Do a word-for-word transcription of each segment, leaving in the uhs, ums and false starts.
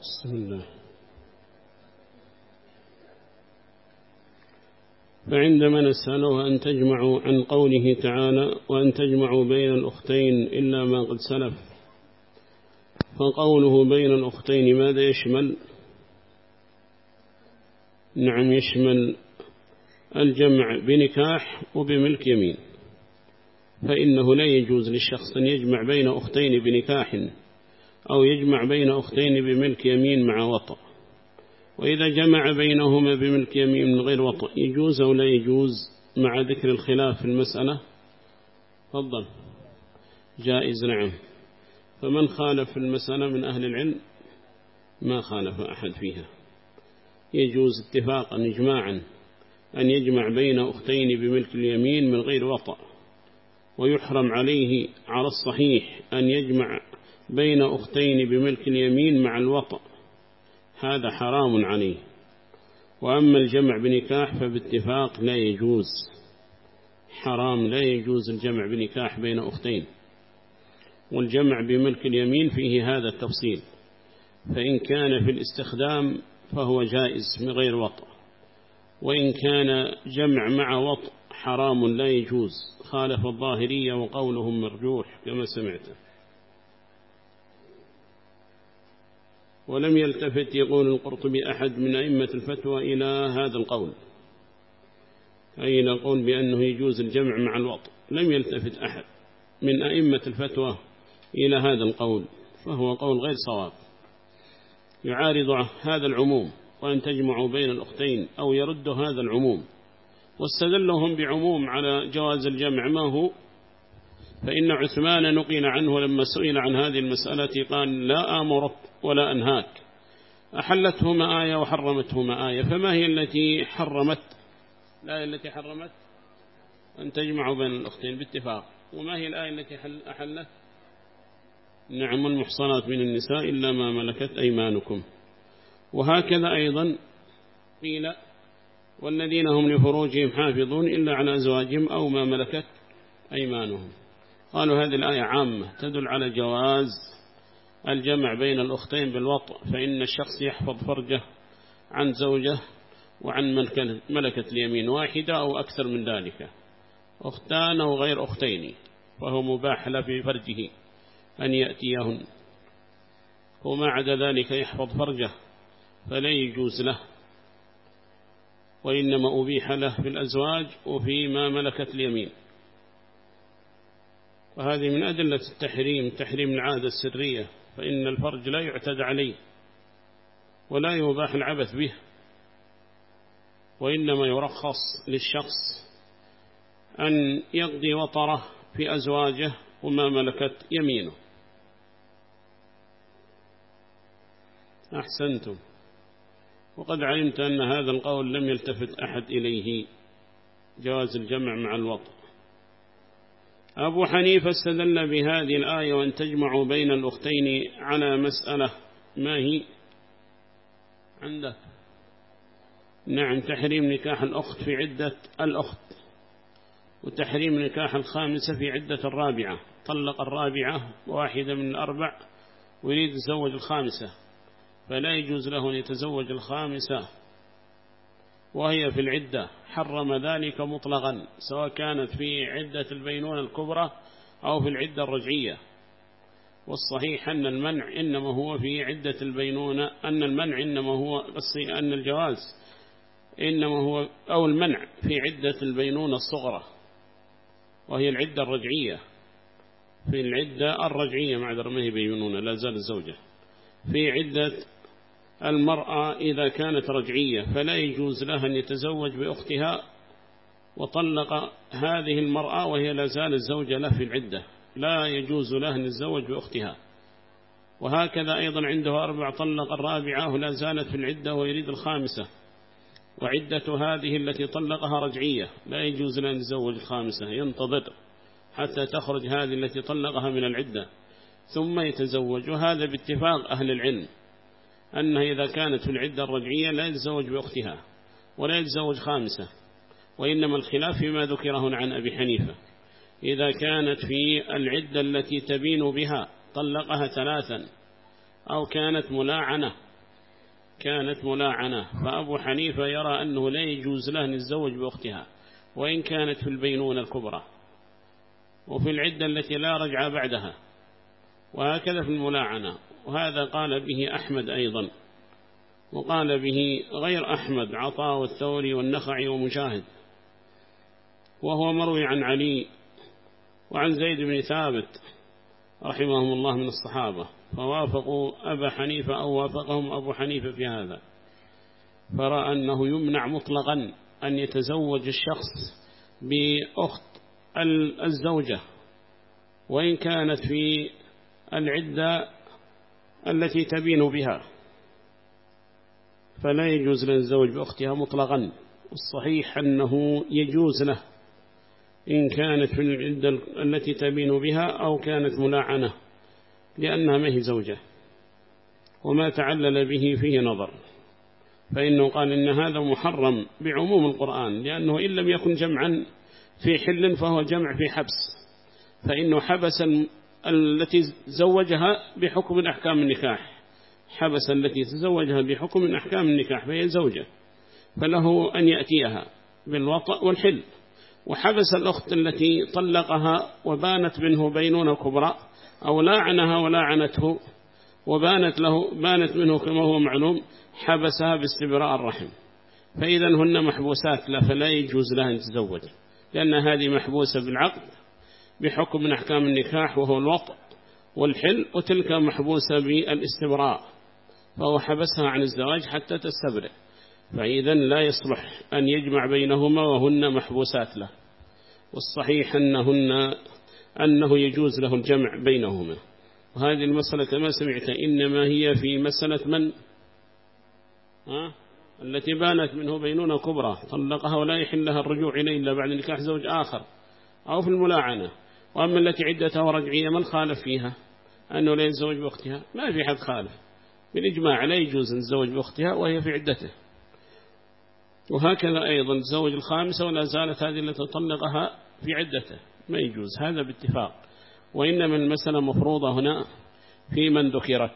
بسم الله. فعندما نسأله أن تجمعوا عن قوله تعالى وأن تجمعوا بين الأختين إلا ما قد سلف، فقوله بين الأختين ماذا يشمل؟ نعم، يشمل الجمع بنكاح وبملك يمين، فإنه لا يجوز للشخص أن يجمع بين أختين بنكاح أو يجمع بين أختين بملك يمين مع وطأ. وإذا جمع بينهما بملك يمين من غير وطأ يجوز أو لا يجوز مع ذكر الخلاف في المسألة؟ تفضل. جائز، نعم. فمن خالف في المسألة من أهل العلم؟ ما خالف أحد فيها، يجوز اتفاقا إجماعا أن يجمع بين أختين بملك اليمين من غير وطأ، ويحرم عليه على الصحيح أن يجمع بين أختين بملك اليمين مع الوطأ، هذا حرام عليه. وأما الجمع بنكاح فباتفاق لا يجوز، حرام، لا يجوز الجمع بنكاح بين أختين. والجمع بملك اليمين فيه هذا التفصيل، فإن كان في الاستخدام فهو جائز من غير وطأ، وإن كان جمع مع وطأ حرام لا يجوز، خالف الظاهرية وقولهم مرجوح كما سمعت. ولم يلتفت يقول القرطبي أحد من أئمة الفتوى إلى هذا القول، أي نقول بأنه يجوز الجمع مع الوطأ، لم يلتفت أحد من أئمة الفتوى إلى هذا القول، فهو قول غير صواب، يعارض هذا العموم وأن تجمعوا بين الأختين، أو يرد هذا العموم. واستدلهم بعموم على جواز الجمع ما هو؟ فإن عثمان نقل عنه لما سئل عن هذه المسألة قال لا آمرك ولا أنهاك، أحلتهما آية وحرمتهما آية، فما هي التي حرمت؟ الآية التي حرمت أن تجمعوا بين الأختين باتفاق، وما هي الآية التي أحلت؟ نعم، المحصنات من النساء إلا ما ملكت أيمانكم. وهكذا أيضا قيل والذين هم لفروجهم حافظون إلا على أزواجهم أو ما ملكت أيمانهم. قالوا هذه الآية عامة تدل على جواز الجمع بين الأختين بالوطء، فإن الشخص يحفظ فرجه عن زوجه وعن ملكة اليمين واحدة أو أكثر من ذلك، أختان أو غير أختين، فهو مباح له في فرجه أن يأتيهن، وما عدا ذلك يحفظ فرجه فلا يجوز له، وإنما أبيح له في الأزواج وفيما ملكت اليمين. وهذه من أدلة التحريم، تحريم العادة السرية، فإن الفرج لا يعتد عليه ولا يباح العبث به، وإنما يرخص للشخص أن يقضي وطره في أزواجه وما ملكت يمينه. أحسنتم. وقد علمت أن هذا القول لم يلتفت أحد إليه، جواز الجمع مع الوطء. أبو حنيفة استدل بهذه الآية وأن تجمعوا بين الأختين على مسألة ما هي عنده؟ نعم، تحريم نكاح الأخت في عدة الأخت، وتحريم نكاح الخامسة في عدة الرابعة. طلق الرابعة واحدة من الأربع ويريد يتزوج الخامسة، فلا يجوز له أن يتزوج الخامسة وهي في العدة، حرم ذلك مطلقا، سواء كانت في عدة البينونة الكبرى أو في العدة الرجعية. والصحيح أن المنع إنما هو في عدة البينونة، أن المنع إنما هو قصي أن الجواز إنما هو أو المنع في عدة البينونة الصغرى وهي العدة الرجعية. في العدة الرجعية معذرة ما هي بينونة، لا زال الزوجة في عدة المرأة إذا كانت رجعية، فلا يجوز لها أن يتزوج بأختها وطلق هذه المرأة وهي لا زال الزوجة له في العدة، لا يجوز له أن يتزوج بأختها. وهكذا أيضا عنده أربع، طلق الرابعة ولا زالت في العدة ويريد الخامسة، وعدة هذه التي طلقها رجعية، لا يجوز له أن يتزوج الخامسة، ينتظر حتى تخرج هذه التي طلقها من العدة ثم يتزوج. وهذا باتفاق أهل العلم أنها إذا كانت في العدة الرجعية لا يتزوج بأختها ولا يتزوج خامسة، وإنما الخلاف فيما ذكر هنا عن أبي حنيفة، إذا كانت في العدة التي تبين بها طلقها ثلاثا أو كانت ملاعنة كانت ملاعنة، فأبو حنيفة يرى أنه لا يجوز له أن يتزوج بأختها وإن كانت في البينونة الكبرى وفي العدة التي لا رجع بعدها، وهكذا في الملاعنة. وهذا قال به أحمد أيضا، وقال به غير أحمد عطاء والثوري والنخعي ومجاهد، وهو مروي عن علي وعن زيد بن ثابت رحمهم الله من الصحابة، فوافقوا أبا حنيفة أو وافقهم أبو حنيفة في هذا، فرأى أنه يمنع مطلقا أن يتزوج الشخص بأخت الزوجة وإن كانت في العدة التي تبين بها، فلا يجوز له الزوج بأختها مطلقا. الصحيح أنه يجوز له إن كانت في العدة التي تبين بها أو كانت ملاعنة، لأنها ما هي زوجة، وما تعلل به فيه نظر، فإنه قال إن هذا محرم بعموم القرآن، لأنه إن لم يكن جمعا في حل فهو جمع في حبس، فإنه حبس التي زوجها بحكم من أحكام النكاح، حبس التي تزوجها بحكم من أحكام النكاح فهي زوجة، فله أن يأتيها بالوطأ والحل. وحبس الأخت التي طلقها وبانت منه بينونة كبرى أو لاعنها ولاعنته وبانت له بانت منه كما هو معلوم، حبسها باستبراء الرحم، فإذا هن محبوسات لا، فلا يجوز لها أن تتزوج، لأن هذه محبوسة بالعقد بحكم من أحكام النكاح وهو الوطأ والحل، وتلك محبوسة بالاستبراء، فهو حبسها عن الزواج حتى تستبرئ، فإذا لا يصلح أن يجمع بينهما وهن محبوسات له. والصحيح أنهن أنه يجوز له الجمع بينهما. وهذه المسألة كما سمعت إنما هي في مسألة من ها؟ التي بانت منه بينونة كبرى طلقها ولا يحل لها الرجوع إليه إلا بعد نكاح زوج آخر، أو في الملاعنة. وأما التي عدتها رجعية من خالف فيها أنه لا يتزوج بأختها؟ ما في حد خالف، بالإجماع لا يجوز أن يتزوج بأختها وهي في عدته. وهكذا أيضا تزوج الخامسة ولا زالت هذه التي طلقها في عدته، ما يجوز هذا باتفاق. وإنما المسألة مفروضة هنا في من ذكرت.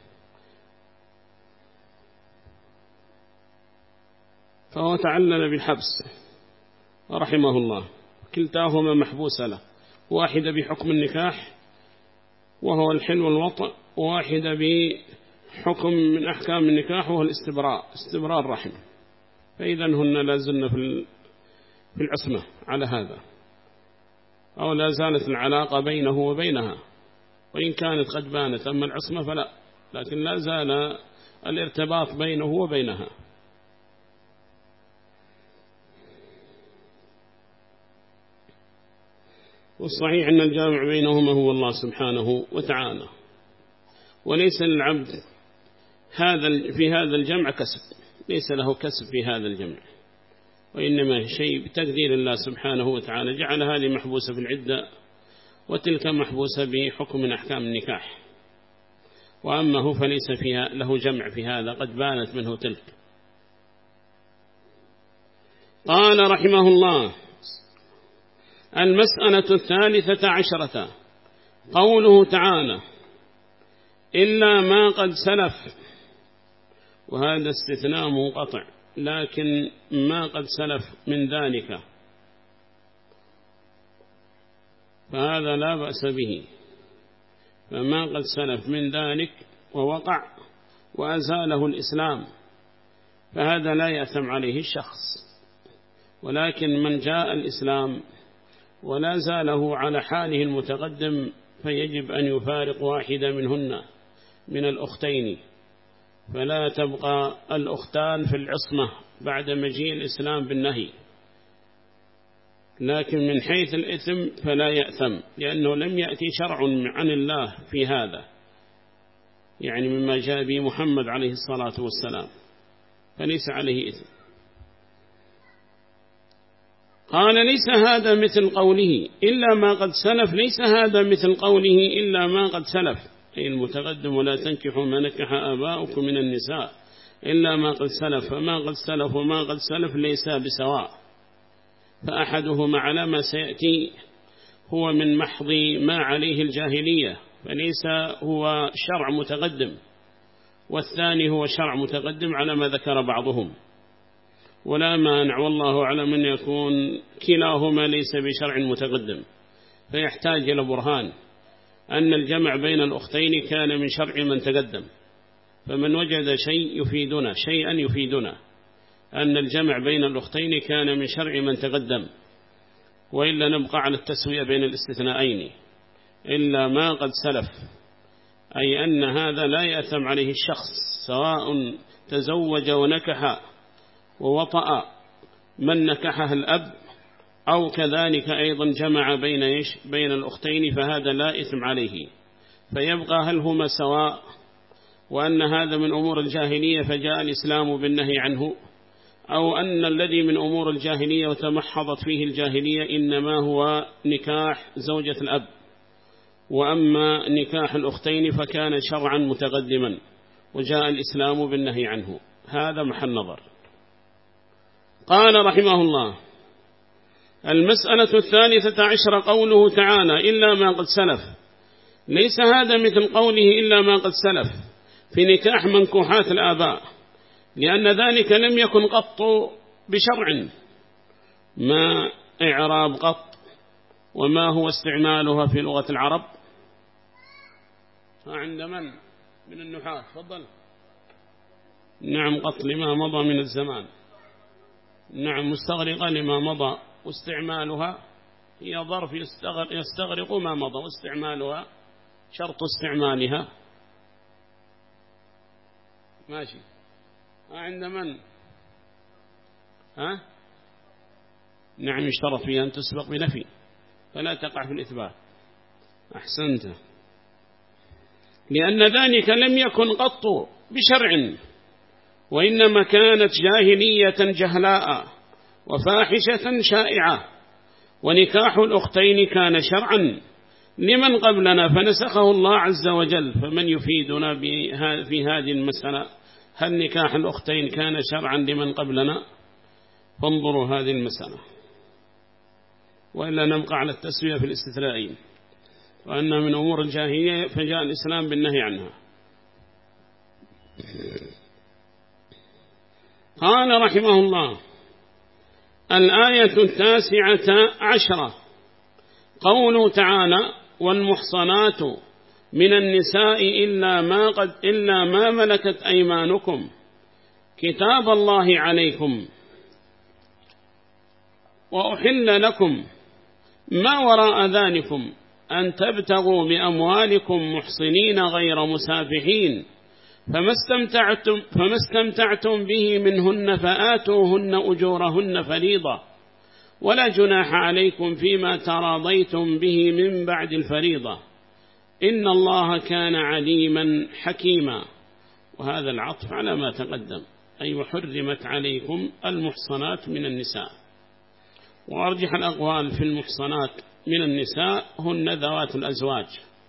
فهو تعلل بالحبس رحمه الله، كلتاهما محبوسة له، واحدة بحكم النكاح وهو الحل والوطأ، وواحدة بحكم من أحكام النكاح وهو الاستبراء استبراء الرحم، فإذا هن لازلن في العصمة على هذا، أو لا زالت العلاقة بينه وبينها وإن كانت قد بانت، أما العصمة فلا، لكن لا زال الارتباط بينه وبينها. والصحيح أن الجامع بينهما هو الله سبحانه وتعالى، وليس للعبد هذا في هذا الجمع كسب، ليس له كسب في هذا الجمع، وإنما شيء بتقدير الله سبحانه وتعالى، جعل هذه محبوسة في العدة وتلك محبوسة بحكم من أحكام النكاح، وأما هو فليس فيها له جمع في هذا، قد بانت منه تلك. قال رحمه الله: المسألة الثالثة عشرة، قوله تعالى: إلا ما قد سلف، وهذا استثناء منقطع، لكن ما قد سلف من ذلك فهذا لا بأس به، فما قد سلف من ذلك ووقع وأزاله الإسلام فهذا لا يأثم عليه الشخص، ولكن من جاء الإسلام ولا زاله على حاله المتقدم فيجب أن يفارق واحدة منهن من الأختين، فلا تبقى الأختان في العصمة بعد مجيء الإسلام بالنهي، لكن من حيث الإثم فلا يأثم، لأنه لم يأتي شرع عن الله في هذا، يعني مما جاء به محمد عليه الصلاة والسلام، فليس عليه إثم. قال: ليس هذا مثل قوله إلا ما قد سلف، ليس هذا مثل قوله إلا ما قد سلف، أي المتقدم: ولا تنكحوا ما نكح آباؤكم من النساء إلا ما قد سلف، فما قد سلف وما قد سلف ليس بسواء، فأحدهما على ما سيأتي هو من محض ما عليه الجاهلية، فليس هو شرع متقدم، والثاني هو شرع متقدم على ما ذكر بعضهم، ولا مانع والله أعلم أن يكون كلاهما ليس بشرع متقدم، فيحتاج إلى برهان أن الجمع بين الأختين كان من شرع من تقدم. فمن وجد شيء يفيدنا شيئا يفيدنا أن الجمع بين الأختين كان من شرع من تقدم، وإلا نبقى على التسوية بين الاستثنائين إلا ما قد سلف، أي أن هذا لا يأثم عليه الشخص سواء تزوج ونكح ووطأ من نكحها الأب أو كذلك أيضا جمع بين إيش بين الأختين، فهذا لا إثم عليه، فيبقى هل هما سواء، وأن هذا من أمور الجاهلية فجاء الإسلام بالنهي عنه، أو أن الذي من أمور الجاهلية وتمحضت فيه الجاهلية إنما هو نكاح زوجة الأب، وأما نكاح الأختين فكان شرعا متقدما وجاء الإسلام بالنهي عنه. هذا محل نظر. قال رحمه الله: المسألة الثالثة عشر قوله تعالى إلا ما قد سلف. ليس هذا مثل قوله إلا ما قد سلف في نكاح منكوحات الآباء، لأن ذلك لم يكن قط بشرع، ما إعراب قط وما هو استعمالها في لغة العرب. عند من من النحاة؟ تفضل. نعم قط لما مضى من الزمان، نعم مستغرقة لما مضى، واستعمالها هي ظرف يستغرق ما مضى، واستعمالها شرط استعمالها. ماشي. عند من؟ ها؟ نعم يشترط فيها أن تسبق بنفي فلا تقع في الإثبات. أحسنت. لأن ذلك لم يكن قط بشرع، وإنما كانت جاهلية جهلاء وفاحشة شائعة، ونكاح الأختين كان شرعا لمن قبلنا فنسخه الله عز وجل. فمن يفيدنا في هذه المسألة؟ هل نكاح الأختين كان شرعا لمن قبلنا؟ فانظروا هذه المسألة، وإلا نبقى على التسوية في الاستثنائين، وأنها من أمور الجاهلية فجاء الإسلام بالنهي عنها. قال رحمه الله: الآية التاسعة عشرة قوله تعالى: والمحصنات من النساء إلا ما قد إلا ما ملكت أيمانكم كتاب الله عليكم وأحل لكم ما وراء ذلكم أن تبتغوا بأموالكم محصنين غير مسافحين، فما استمتعتم, فما استمتعتم به منهن فآتوهن أجورهن فريضة، ولا جناح عليكم فيما تراضيتم به من بعد الفريضة، إن الله كان عليما حكيما. وهذا العطف على ما تقدم، أي وحرمت عليكم المحصنات من النساء. وأرجح الأقوال في المحصنات من النساء هن ذوات الأزواج،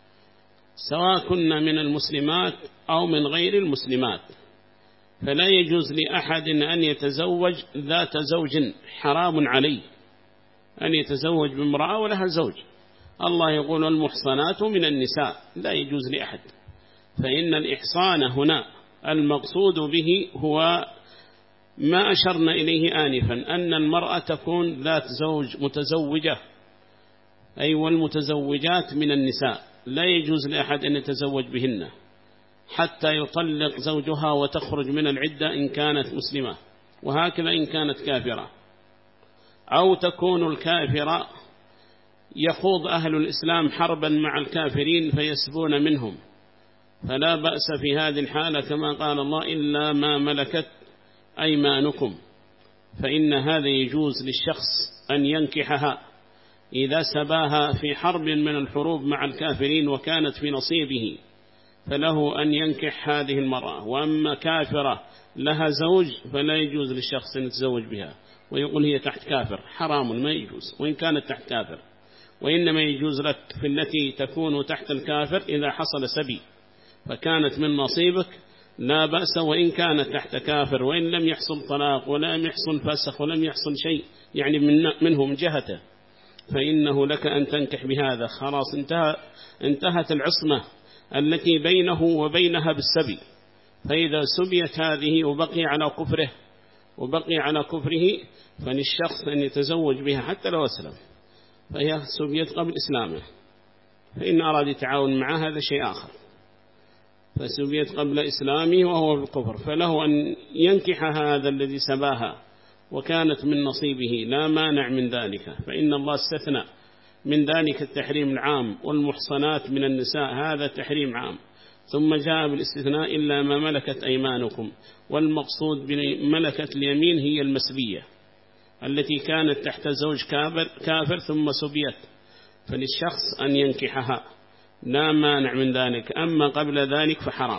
سواء كن من المسلمات أو من غير المسلمات، فلا يجوز لأحد أن يتزوج ذات زوج، حرام عليه أن يتزوج بامرأة ولها زوج. الله يقول المحصنات من النساء، لا يجوز لأحد. فإن الإحصان هنا المقصود به هو ما أشرنا إليه آنفا، أن المرأة تكون ذات زوج متزوجة، أي والمتزوجات من النساء لا يجوز لأحد أن يتزوج بهن حتى يطلق زوجها وتخرج من العدة إن كانت مسلمة، وهكذا إن كانت كافرة، أو تكون الكافرة يخوض أهل الإسلام حربا مع الكافرين فيسبون منهم، فلا بأس في هذه الحالة كما قال الله: إلا ما ملكت أيمانكم، فإن هذا يجوز للشخص أن ينكحها إذا سباها في حرب من الحروب مع الكافرين وكانت في نصيبه، فله أن ينكح هذه المرأة. وأما كافرة لها زوج فلا يجوز للشخص أن يتزوج بها ويقول هي تحت كافر، حرام ما يجوز وإن كانت تحت كافر، وإنما يجوز لك في التي تكون تحت الكافر إذا حصل سبي فكانت من نصيبك لا بأس، وإن كانت تحت كافر، وإن لم يحصل طلاق ولم يحصل فسخ ولم يحصل شيء يعني من منه من جهته، فإنه لك أن تنكح بهذا. خلاص انتهى انتهت العصمة التي بينه وبينها بالسبي، فإذا سبيت هذه وبقي على كفره وبقي على كفره فللشخص أن يتزوج بها حتى لو أسلم، فهي سبيت قبل إسلامه، فإن أراد يتعاون معها هذا شيء آخر، فسبيت قبل إسلامه وهو بالكفر، فله أن ينكح هذا الذي سباها وكانت من نصيبه، لا مانع من ذلك، فإن الله استثنى من ذلك التحريم العام، والمحصنات من النساء هذا تحريم عام، ثم جاء بالاستثناء إلا ما ملكت أيمانكم، والمقصود بملكة اليمين هي المسبية التي كانت تحت زوج كافر ثم سبيت، فللشخص أن ينكحها لا مانع من ذلك. أما قبل ذلك فحرام،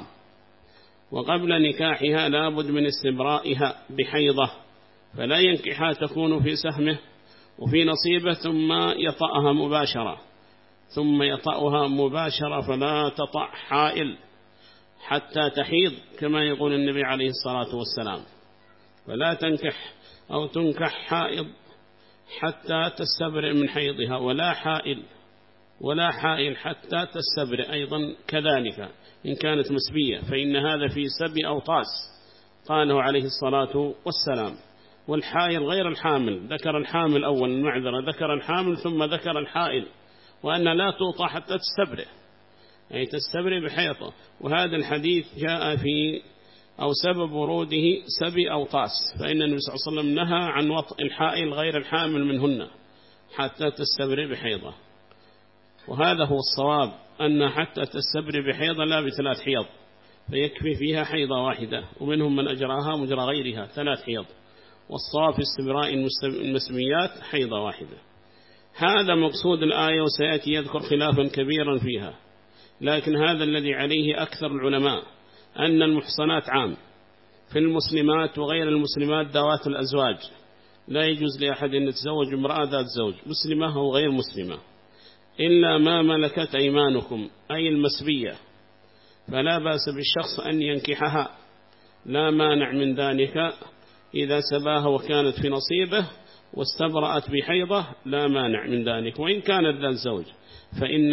وقبل نكاحها لابد من استبرائها بحيضة، فلا ينكحها تكون في سهمه وفي نصيبه ثم يطأها مباشرة ثم يطأها مباشرة فلا تطأ حائل حتى تحيض كما يقول النبي عليه الصلاة والسلام، فلا تنكح أو تنكح حائض حتى تستبرئ من حيضها، ولا حائل ولا حائل حتى تستبرئ أيضا كذلك إن كانت مسبية، فإن هذا في سبي أو طاس قاله عليه الصلاة والسلام. والحائل غير الحامل، ذكر الحامل أول المعذرة، ذكر الحامل ثم ذكر الحائل، وأن لا توطى حتى تستبرئ، أي تستبرئ بحيطة. وهذا الحديث جاء في أو سبب وروده سبي أو طاس، فإن النبي صلى الله عليه وسلم نهى عن وطء الحائل غير الحامل منهن حتى تستبرئ بحيضة، وهذا هو الصواب، أن حتى تستبرئ بحيضة لا بثلاث حيض، فيكفي فيها حيضة واحدة، ومنهم من أجراها مجرى غيرها ثلاث حيض، والصواب في استبراء المسميات حيضة واحدة. هذا مقصود الآية، وسيأتي يذكر خلافا كبيرا فيها، لكن هذا الذي عليه أكثر العلماء أن المحصنات عام في المسلمات وغير المسلمات ذوات الأزواج، لا يجوز لأحد أن يتزوج امرأة ذات زوج مسلمة أو غير مسلمة إلا ما ملكت أيمانكم أي المسبية، فلا بأس بالشخص أن ينكحها، لا مانع من ذلك إذا سباها وكانت في نصيبه واستبرأت بحيضة، لا مانع من ذلك، وإن كانت ذات زوج، فإن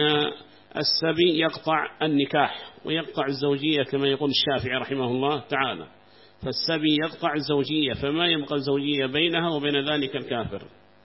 السبي يقطع النكاح ويقطع الزوجية كما يقول الشافعي رحمه الله تعالى، فالسبي يقطع الزوجية، فما يبقى الزوجية بينها وبين ذلك الكافر.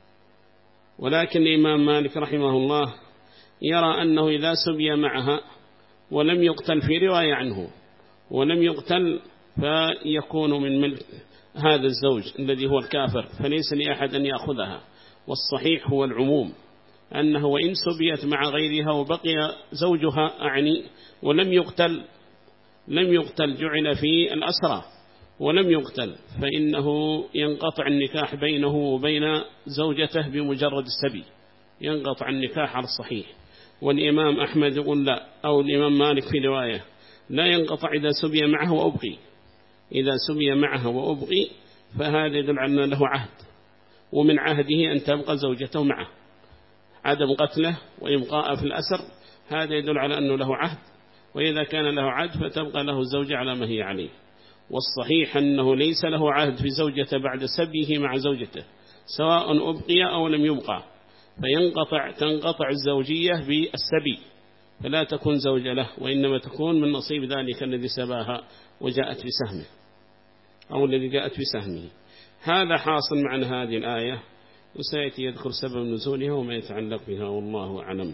ولكن الإمام مالك رحمه الله يرى أنه إذا سبي معها ولم يقتل، في رواية عنه ولم يقتل، فيكون من ملك هذا الزوج الذي هو الكافر، فليس لأحد أن يأخذها. والصحيح هو العموم، أنه وإن سبيت مع غيرها وبقي زوجها أعني ولم يقتل لم يقتل جعل في الأسرى ولم يقتل، فإنه ينقطع النكاح بينه وبين زوجته بمجرد السبي، ينقطع النكاح على الصحيح. والإمام أحمد يقول لا، أو الإمام مالك في رواية لا ينقطع إذا سبي معه وأبقي، إذا سبي معه وأبقي فهذا يدل على أن له عهد، ومن عهده أن تبقى زوجته معه، عدم قتله وإبقاء في الأسر هذا يدل على أنه له عهد، وإذا كان له عهد فتبقى له الزوجة على ما هي عليه. والصحيح أنه ليس له عهد في زوجته بعد سبيه مع زوجته سواء أبقي أو لم يبقى، فينقطع تنقطع الزوجية بالسبي، فلا تكون زوجة له، وإنما تكون من نصيب ذلك الذي سباها وجاءت في سهمه أو الذي جاءت في سهمه. هذا حاصل معنى هذه الآية، وسيأتي يذكر سبب نزولها وما يتعلق بها والله أعلم.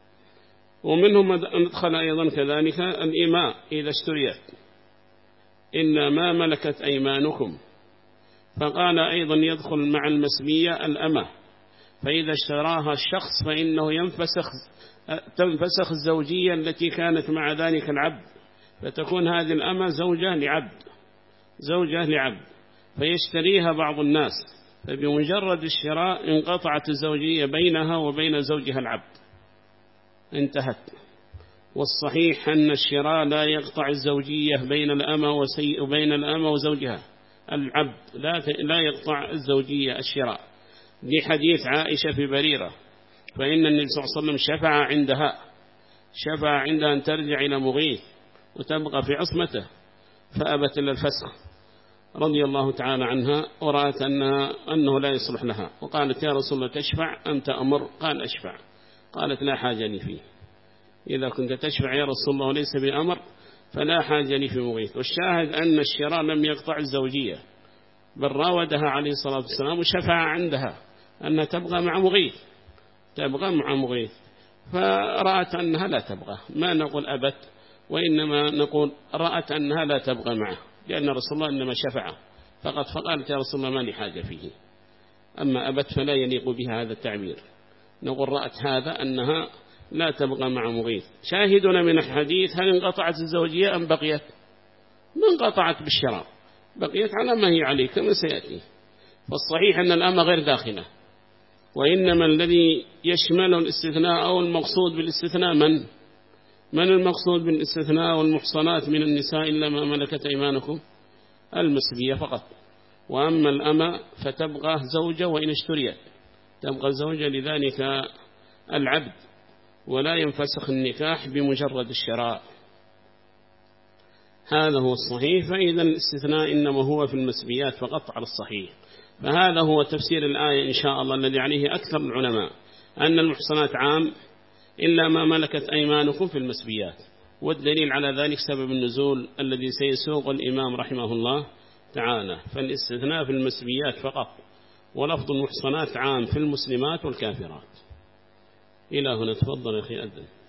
ومنهم ندخل أيضا كذلك الإماء إذا اشتريت، إلا ما ملكت أيمانكم، فقال أيضا يدخل مع المسبية الأمة، فإذا اشتراها الشخص فإنه ينفسخ تنفسخ الزوجية التي كانت مع ذلك العبد، فتكون هذه الأمة زوجة لعبد زوجة لعبد فيشتريها بعض الناس، فبمجرد الشراء انقطعت الزوجية بينها وبين زوجها العبد، انتهت. والصحيح أن الشراء لا يقطع الزوجية بين الأمة وبين الأمة وزوجها العبد، لا لا يقطع الزوجية الشراء، لحديث عائشة في بريرة، فإن النبي صلى الله عليه وسلم شفع عندها شفع عندها أن ترجع إلى مغيث وتبقى في عصمته، فأبت إلا الفسخ رضي الله تعالى عنها، ورأت أنها أنه لا يصلح لها، وقالت يا رسول الله تشفع أم تأمر؟ قال أشفع. قالت لا حاجة لي فيه، إذا كنت تشفع يا رسول الله وليس بأمر فلا حاجة لي في مغيث. والشاهد أن الشراء لم يقطع الزوجية، بل راودها عليه الصلاة والسلام وشفع عندها أنها تبغى مع مغيث، تبغى مع مغيث، فرأت أنها لا تبغى. ما نقول أبت، وإنما نقول رأت أنها لا تبغى معه، لأن رسول الله إنما شفع فقط، فقالت يا رسول الله ما لي حاجة فيه. أما أبت فلا يليق بها هذا التعبير، نقول رأت هذا أنها لا تبغى مع مغيث. شاهدنا من الحديث هل انقطعت الزوجية أم بقيت؟ ما انقطعت بالشراء، بقيت على ما هي عليه كما سيأتي. فالصحيح أن الأمة غير داخلة، وإنما الذي يشمل الاستثناء أو المقصود بالاستثناء من؟ من المقصود بالاستثناء والمحصنات من النساء إلا ما ملكت أيمانكم؟ المسبية فقط. وأما الأمة فتبغى زوجة وإن اشتريت، تبغى زوجة لذلك العبد، ولا ينفسخ النكاح بمجرد الشراء. هذا هو الصحيح. فإذا الاستثناء إنما هو في المسبيات فقط على الصحيح. فهذا هو تفسير الآية إن شاء الله الذي عليه أكثر العلماء، أن المحصنات عام إلا ما ملكت أيمانكم في المسبيات. والدليل على ذلك سبب النزول الذي سيسوق الإمام رحمه الله تعالى. فالاستثناء في المسبيات فقط، ولفظ المحصنات عام في المسلمات والكافرات. إلى هنا تفضل يا أخي أذن.